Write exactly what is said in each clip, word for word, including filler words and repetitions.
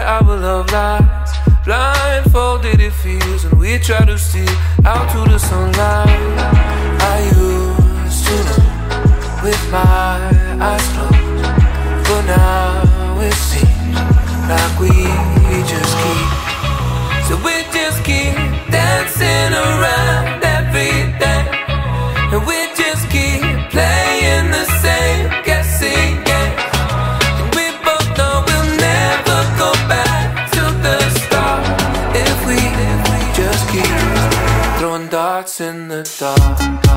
where our love lies. Blindfolded it feels, and we try to steal out to the sunlight. I used to know with my eyes closed, but now it seems like we just keep. So we just keep dancing around every day, and we just keep playing the same guessing game. And we both know we'll never go back to the start if we, if we just keep throwing darts in the dark.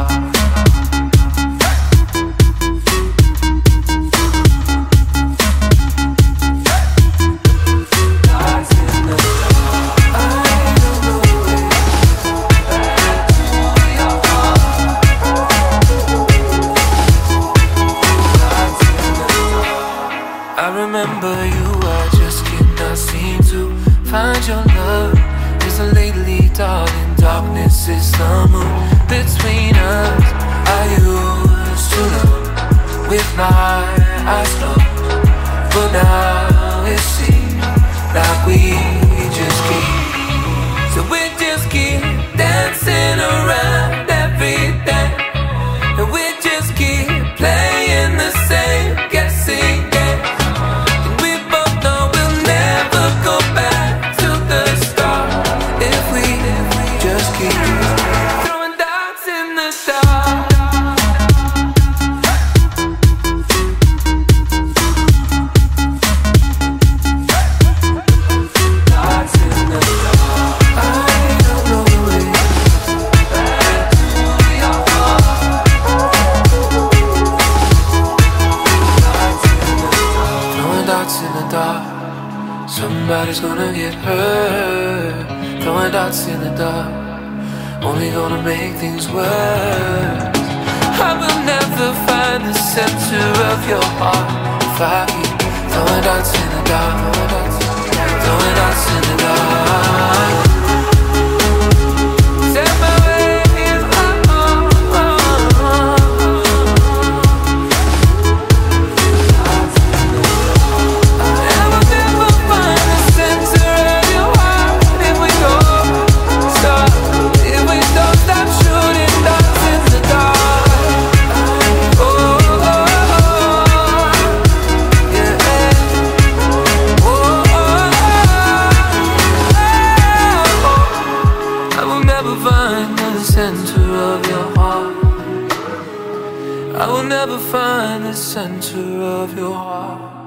I remember you, I just cannot seem to find your love. It's a lately darling, darkness is the moon between us. I used to know with my eyes closed, but now it seems like we just keep. So we just keep dancing around every day, and we just keep playing the same guessing game. In the dark, somebody's gonna get hurt. Throwing dots in the dark, only gonna make things worse. I will never find the center of your heart if I keep throwing dots in the dark, throwing dots in the dark. Center of your heart, I will never find the center of your heart.